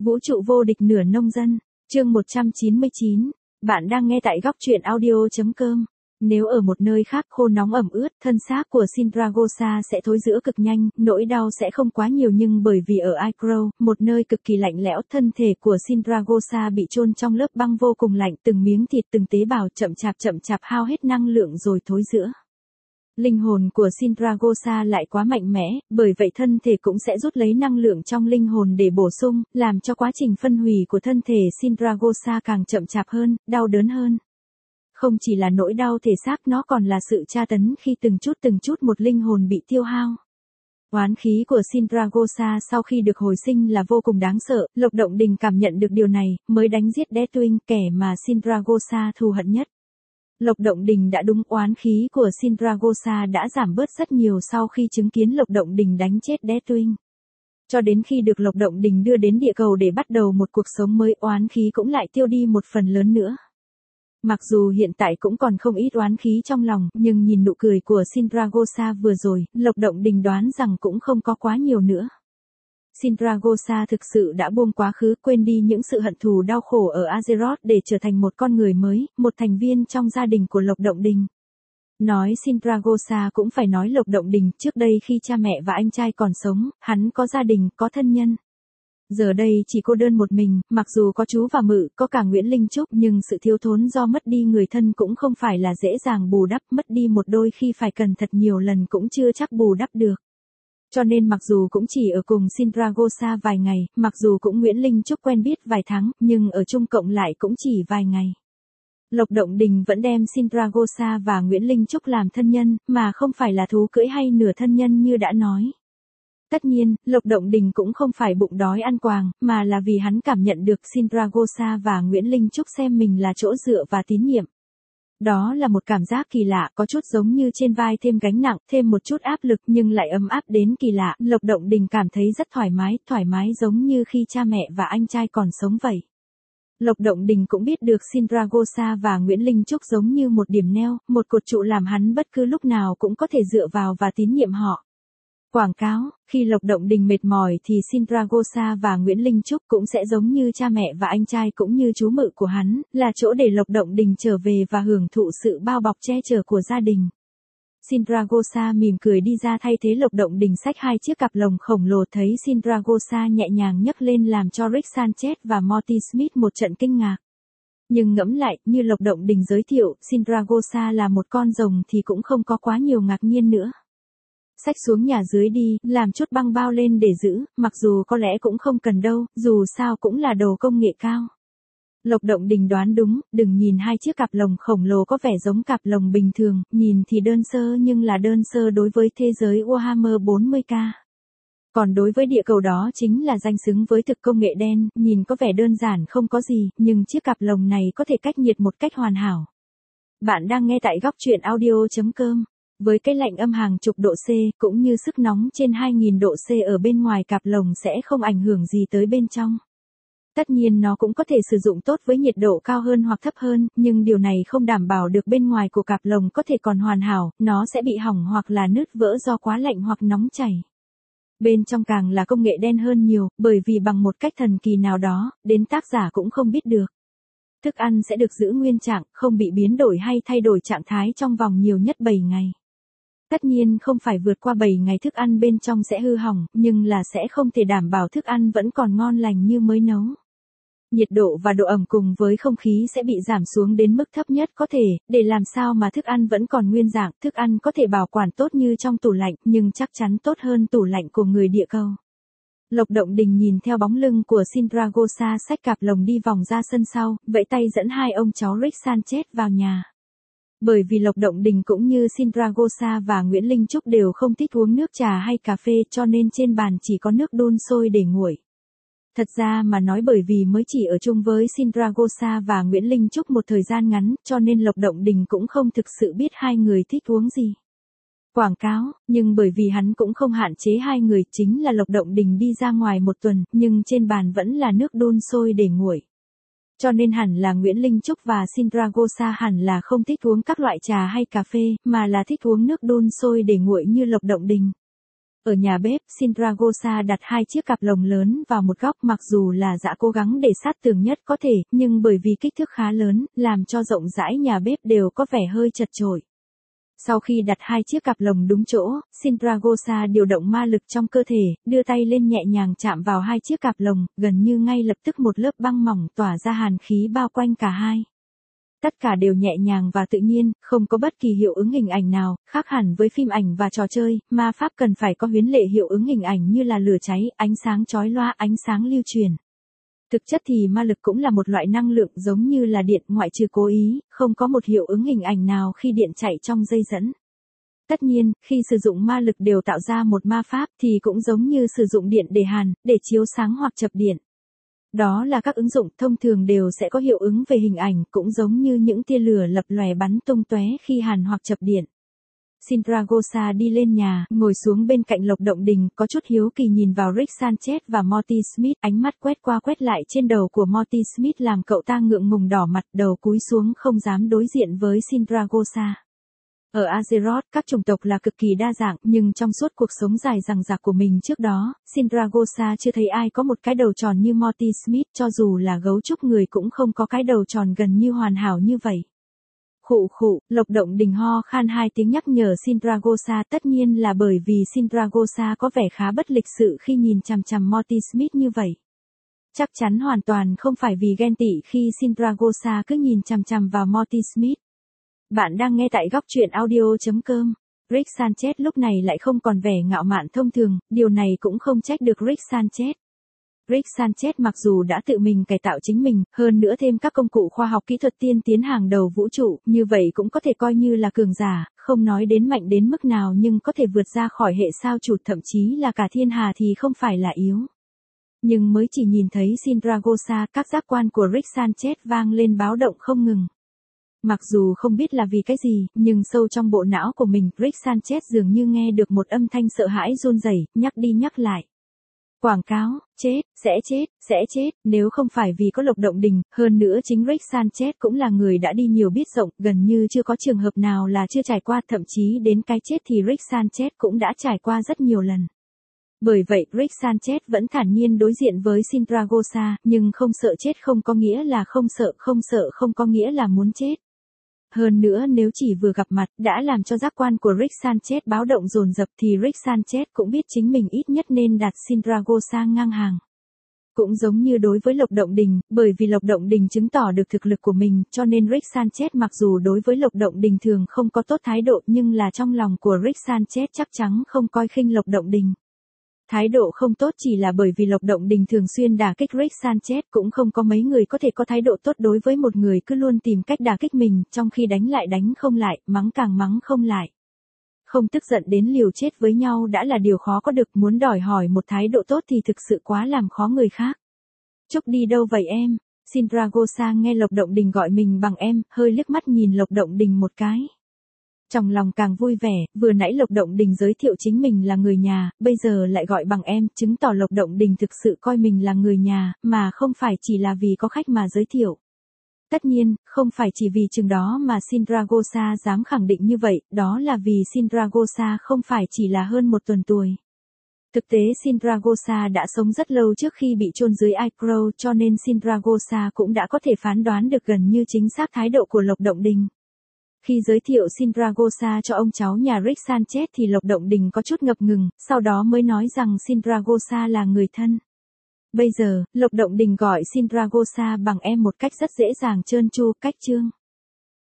Vũ trụ vô địch nửa nông dân, chương 199, bạn đang nghe tại góc truyện audio.com. Nếu ở một nơi khác khô nóng ẩm ướt, thân xác của Sindragosa sẽ thối rữa cực nhanh, nỗi đau sẽ không quá nhiều nhưng bởi vì ở Icaro, một nơi cực kỳ lạnh lẽo, thân thể của Sindragosa bị chôn trong lớp băng vô cùng lạnh, từng miếng thịt từng tế bào chậm chạp hao hết năng lượng rồi thối rữa. Linh hồn của Sindragosa lại quá mạnh mẽ, bởi vậy thân thể cũng sẽ rút lấy năng lượng trong linh hồn để bổ sung, làm cho quá trình phân hủy của thân thể Sindragosa càng chậm chạp hơn, đau đớn hơn. Không chỉ là nỗi đau thể xác, nó còn là sự tra tấn khi từng chút một linh hồn bị tiêu hao. Oán khí của Sindragosa sau khi được hồi sinh là vô cùng đáng sợ, Lộc Động Đình cảm nhận được điều này, mới đánh giết Deathwing, kẻ mà Sindragosa thù hận nhất. Lộc Động Đình đã đúng, oán khí của Sindragosa đã giảm bớt rất nhiều sau khi chứng kiến Lộc Động Đình đánh chết Deathwing. Cho đến khi được Lộc Động Đình đưa đến địa cầu để bắt đầu một cuộc sống mới, oán khí cũng lại tiêu đi một phần lớn nữa. Mặc dù hiện tại cũng còn không ít oán khí trong lòng, nhưng nhìn nụ cười của Sindragosa vừa rồi, Lộc Động Đình đoán rằng cũng không có quá nhiều nữa. Sindragosa thực sự đã buông quá khứ, quên đi những sự hận thù đau khổ ở Azeroth để trở thành một con người mới, một thành viên trong gia đình của Lộc Động Đình. Nói Sindragosa cũng phải nói Lộc Động Đình, trước đây khi cha mẹ và anh trai còn sống, hắn có gia đình, có thân nhân. Giờ đây chỉ cô đơn một mình, mặc dù có chú và mự, có cả Nguyễn Linh Trúc, nhưng sự thiếu thốn do mất đi người thân cũng không phải là dễ dàng bù đắp, mất đi một đôi khi phải cần thật nhiều lần cũng chưa chắc bù đắp được. Cho nên mặc dù cũng chỉ ở cùng Sindragosa vài ngày, mặc dù cũng Nguyễn Linh Trúc quen biết vài tháng, nhưng ở chung cộng lại cũng chỉ vài ngày. Lộc Động Đình vẫn đem Sindragosa và Nguyễn Linh Trúc làm thân nhân, mà không phải là thú cưỡi hay nửa thân nhân như đã nói. Tất nhiên, Lộc Động Đình cũng không phải bụng đói ăn quàng, mà là vì hắn cảm nhận được Sindragosa và Nguyễn Linh Trúc xem mình là chỗ dựa và tín nhiệm. Đó là một cảm giác kỳ lạ, có chút giống như trên vai thêm gánh nặng, thêm một chút áp lực nhưng lại ấm áp đến kỳ lạ. Lộc Động Đình cảm thấy rất thoải mái giống như khi cha mẹ và anh trai còn sống vậy. Lộc Động Đình cũng biết được Sindragosa và Nguyễn Linh Trúc giống như một điểm neo, một cột trụ làm hắn bất cứ lúc nào cũng có thể dựa vào và tín nhiệm họ. Quảng cáo, khi Lộc Động Đình mệt mỏi thì Sindragosa và Nguyễn Linh Trúc cũng sẽ giống như cha mẹ và anh trai cũng như chú mự của hắn, là chỗ để Lộc Động Đình trở về và hưởng thụ sự bao bọc che chở của gia đình. Sindragosa mỉm cười đi ra thay thế Lộc Động Đình xách hai chiếc cặp lồng khổng lồ, thấy Sindragosa nhẹ nhàng nhấc lên làm cho Rick Sanchez và Morty Smith một trận kinh ngạc. Nhưng ngẫm lại, như Lộc Động Đình giới thiệu, Sindragosa là một con rồng thì cũng không có quá nhiều ngạc nhiên nữa. Xách xuống nhà dưới đi, làm chút băng bao lên để giữ, mặc dù có lẽ cũng không cần đâu, dù sao cũng là đồ công nghệ cao. Lộc Động Đình đoán đúng, đừng nhìn hai chiếc cặp lồng khổng lồ có vẻ giống cặp lồng bình thường, nhìn thì đơn sơ nhưng là đơn sơ đối với thế giới Warhammer 40k. Còn đối với địa cầu đó chính là danh xứng với thực công nghệ đen, nhìn có vẻ đơn giản không có gì, nhưng chiếc cặp lồng này có thể cách nhiệt một cách hoàn hảo. Bạn đang nghe tại góc truyện audio.com. Với cái lạnh âm hàng chục độ C, cũng như sức nóng trên 2000 độ C ở bên ngoài cặp lồng sẽ không ảnh hưởng gì tới bên trong. Tất nhiên nó cũng có thể sử dụng tốt với nhiệt độ cao hơn hoặc thấp hơn, nhưng điều này không đảm bảo được bên ngoài của cặp lồng có thể còn hoàn hảo, nó sẽ bị hỏng hoặc là nứt vỡ do quá lạnh hoặc nóng chảy. Bên trong càng là công nghệ đen hơn nhiều, bởi vì bằng một cách thần kỳ nào đó, đến tác giả cũng không biết được. Thức ăn sẽ được giữ nguyên trạng, không bị biến đổi hay thay đổi trạng thái trong vòng nhiều nhất 7 ngày. Tất nhiên không phải vượt qua 7 ngày thức ăn bên trong sẽ hư hỏng, nhưng là sẽ không thể đảm bảo thức ăn vẫn còn ngon lành như mới nấu. Nhiệt độ và độ ẩm cùng với không khí sẽ bị giảm xuống đến mức thấp nhất có thể, để làm sao mà thức ăn vẫn còn nguyên dạng, thức ăn có thể bảo quản tốt như trong tủ lạnh, nhưng chắc chắn tốt hơn tủ lạnh của người địa cầu. Lộc Động Đình nhìn theo bóng lưng của Sindragosa xách cặp lồng đi vòng ra sân sau, vẫy tay dẫn hai ông cháu Rick Sanchez vào nhà. Bởi vì Lộc Động Đình cũng như Sindragosa và Nguyễn Linh Trúc đều không thích uống nước trà hay cà phê, cho nên trên bàn chỉ có nước đun sôi để nguội. Thật ra mà nói, bởi vì mới chỉ ở chung với Sindragosa và Nguyễn Linh Trúc một thời gian ngắn, cho nên Lộc Động Đình cũng không thực sự biết hai người thích uống gì. Quảng cáo, nhưng bởi vì hắn cũng không hạn chế hai người, chính là Lộc Động Đình đi ra ngoài một tuần, nhưng trên bàn vẫn là nước đun sôi để nguội. Cho nên hẳn là Nguyễn Linh Trúc và Sindragosa hẳn là không thích uống các loại trà hay cà phê, mà là thích uống nước đun sôi để nguội như Lộc Động Đình. Ở nhà bếp, Sindragosa đặt hai chiếc cặp lồng lớn vào một góc, mặc dù là Dã cố gắng để sát tường nhất có thể, nhưng bởi vì kích thước khá lớn, làm cho rộng rãi nhà bếp đều có vẻ hơi chật chội. Sau khi đặt hai chiếc cặp lồng đúng chỗ, Sindragosa điều động ma lực trong cơ thể, đưa tay lên nhẹ nhàng chạm vào hai chiếc cặp lồng, gần như ngay lập tức một lớp băng mỏng tỏa ra hàn khí bao quanh cả hai. Tất cả đều nhẹ nhàng và tự nhiên, không có bất kỳ hiệu ứng hình ảnh nào, khác hẳn với phim ảnh và trò chơi, ma pháp cần phải có huyễn lệ hiệu ứng hình ảnh như là lửa cháy, ánh sáng chói loa, ánh sáng lưu truyền. Thực chất thì ma lực cũng là một loại năng lượng giống như là điện, ngoại trừ cố ý, không có một hiệu ứng hình ảnh nào khi điện chạy trong dây dẫn. Tất nhiên, khi sử dụng ma lực đều tạo ra một ma pháp thì cũng giống như sử dụng điện để hàn, để chiếu sáng hoặc chập điện. Đó là các ứng dụng thông thường đều sẽ có hiệu ứng về hình ảnh, cũng giống như những tia lửa lập lòe bắn tung tóe khi hàn hoặc chập điện. Sindragosa đi lên nhà, ngồi xuống bên cạnh Lộc Động Đình, có chút hiếu kỳ nhìn vào Rick Sanchez và Morty Smith, ánh mắt quét qua quét lại trên đầu của Morty Smith làm cậu ta ngượng ngùng đỏ mặt, đầu cúi xuống không dám đối diện với Sindragosa. Ở Azeroth, các chủng tộc là cực kỳ đa dạng, nhưng trong suốt cuộc sống dài dằng dặc của mình trước đó, Sindragosa chưa thấy ai có một cái đầu tròn như Morty Smith, cho dù là gấu trúc người cũng không có cái đầu tròn gần như hoàn hảo như vậy. Khụ khụ, Lộc Động Đình ho khan hai tiếng nhắc nhở Sindragosa, tất nhiên là bởi vì Sindragosa có vẻ khá bất lịch sự khi nhìn chằm chằm Morty Smith như vậy. Chắc chắn hoàn toàn không phải vì ghen tị khi Sindragosa cứ nhìn chằm chằm vào Morty Smith. Bạn đang nghe tại góc truyện audio.com. Rick Sanchez lúc này lại không còn vẻ ngạo mạn thông thường, điều này cũng không trách được Rick Sanchez. Rick Sanchez mặc dù đã tự mình cải tạo chính mình, hơn nữa thêm các công cụ khoa học kỹ thuật tiên tiến hàng đầu vũ trụ, như vậy cũng có thể coi như là cường giả, không nói đến mạnh đến mức nào nhưng có thể vượt ra khỏi hệ sao Chụt, thậm chí là cả thiên hà thì không phải là yếu. Nhưng mới chỉ nhìn thấy Sindragosa, các giác quan của Rick Sanchez vang lên báo động không ngừng. Mặc dù không biết là vì cái gì, nhưng sâu trong bộ não của mình, Rick Sanchez dường như nghe được một âm thanh sợ hãi run rẩy, nhắc đi nhắc lại. Quảng cáo, sẽ chết, nếu không phải vì có Lộc Động Đình, hơn nữa chính Rick Sanchez cũng là người đã đi nhiều biết rộng, gần như chưa có trường hợp nào là chưa trải qua, thậm chí đến cái chết thì Rick Sanchez cũng đã trải qua rất nhiều lần. Bởi vậy, Rick Sanchez vẫn thản nhiên đối diện với Sindragosa, nhưng không sợ chết không có nghĩa là không sợ không có nghĩa là muốn chết. Hơn nữa nếu chỉ vừa gặp mặt đã làm cho giác quan của Rick Sanchez báo động dồn dập thì Rick Sanchez cũng biết chính mình ít nhất nên đặt Sindragosa ngang hàng. Cũng giống như đối với Lộc Động Đình, bởi vì Lộc Động Đình chứng tỏ được thực lực của mình, cho nên Rick Sanchez mặc dù đối với Lộc Động Đình thường không có tốt thái độ nhưng là trong lòng của Rick Sanchez chắc chắn không coi khinh Lộc Động Đình. Thái độ không tốt chỉ là bởi vì Lộc Động Đình thường xuyên đả kích Rick Sanchez, cũng không có mấy người có thể có thái độ tốt đối với một người cứ luôn tìm cách đả kích mình, trong khi đánh lại đánh không lại, mắng càng mắng không lại. Không tức giận đến liều chết với nhau đã là điều khó có được, muốn đòi hỏi một thái độ tốt thì thực sự quá làm khó người khác. Trúc đi đâu vậy em? Sindragosa nghe Lộc Động Đình gọi mình bằng em, hơi liếc mắt nhìn Lộc Động Đình một cái. Trong lòng càng vui vẻ, vừa nãy Lộc Động Đình giới thiệu chính mình là người nhà, bây giờ lại gọi bằng em, chứng tỏ Lộc Động Đình thực sự coi mình là người nhà, mà không phải chỉ là vì có khách mà giới thiệu. Tất nhiên, không phải chỉ vì chừng đó mà Sindragosa dám khẳng định như vậy, đó là vì Sindragosa không phải chỉ là hơn một tuần tuổi. Thực tế Sindragosa đã sống rất lâu trước khi bị chôn dưới Icro, cho nên Sindragosa cũng đã có thể phán đoán được gần như chính xác thái độ của Lộc Động Đình. Khi giới thiệu Sindragosa cho ông cháu nhà Rick Sanchez thì Lộc Động Đình có chút ngập ngừng, sau đó mới nói rằng Sindragosa là người thân. Bây giờ, Lộc Động Đình gọi Sindragosa bằng em một cách rất dễ dàng trơn tru, cách chương.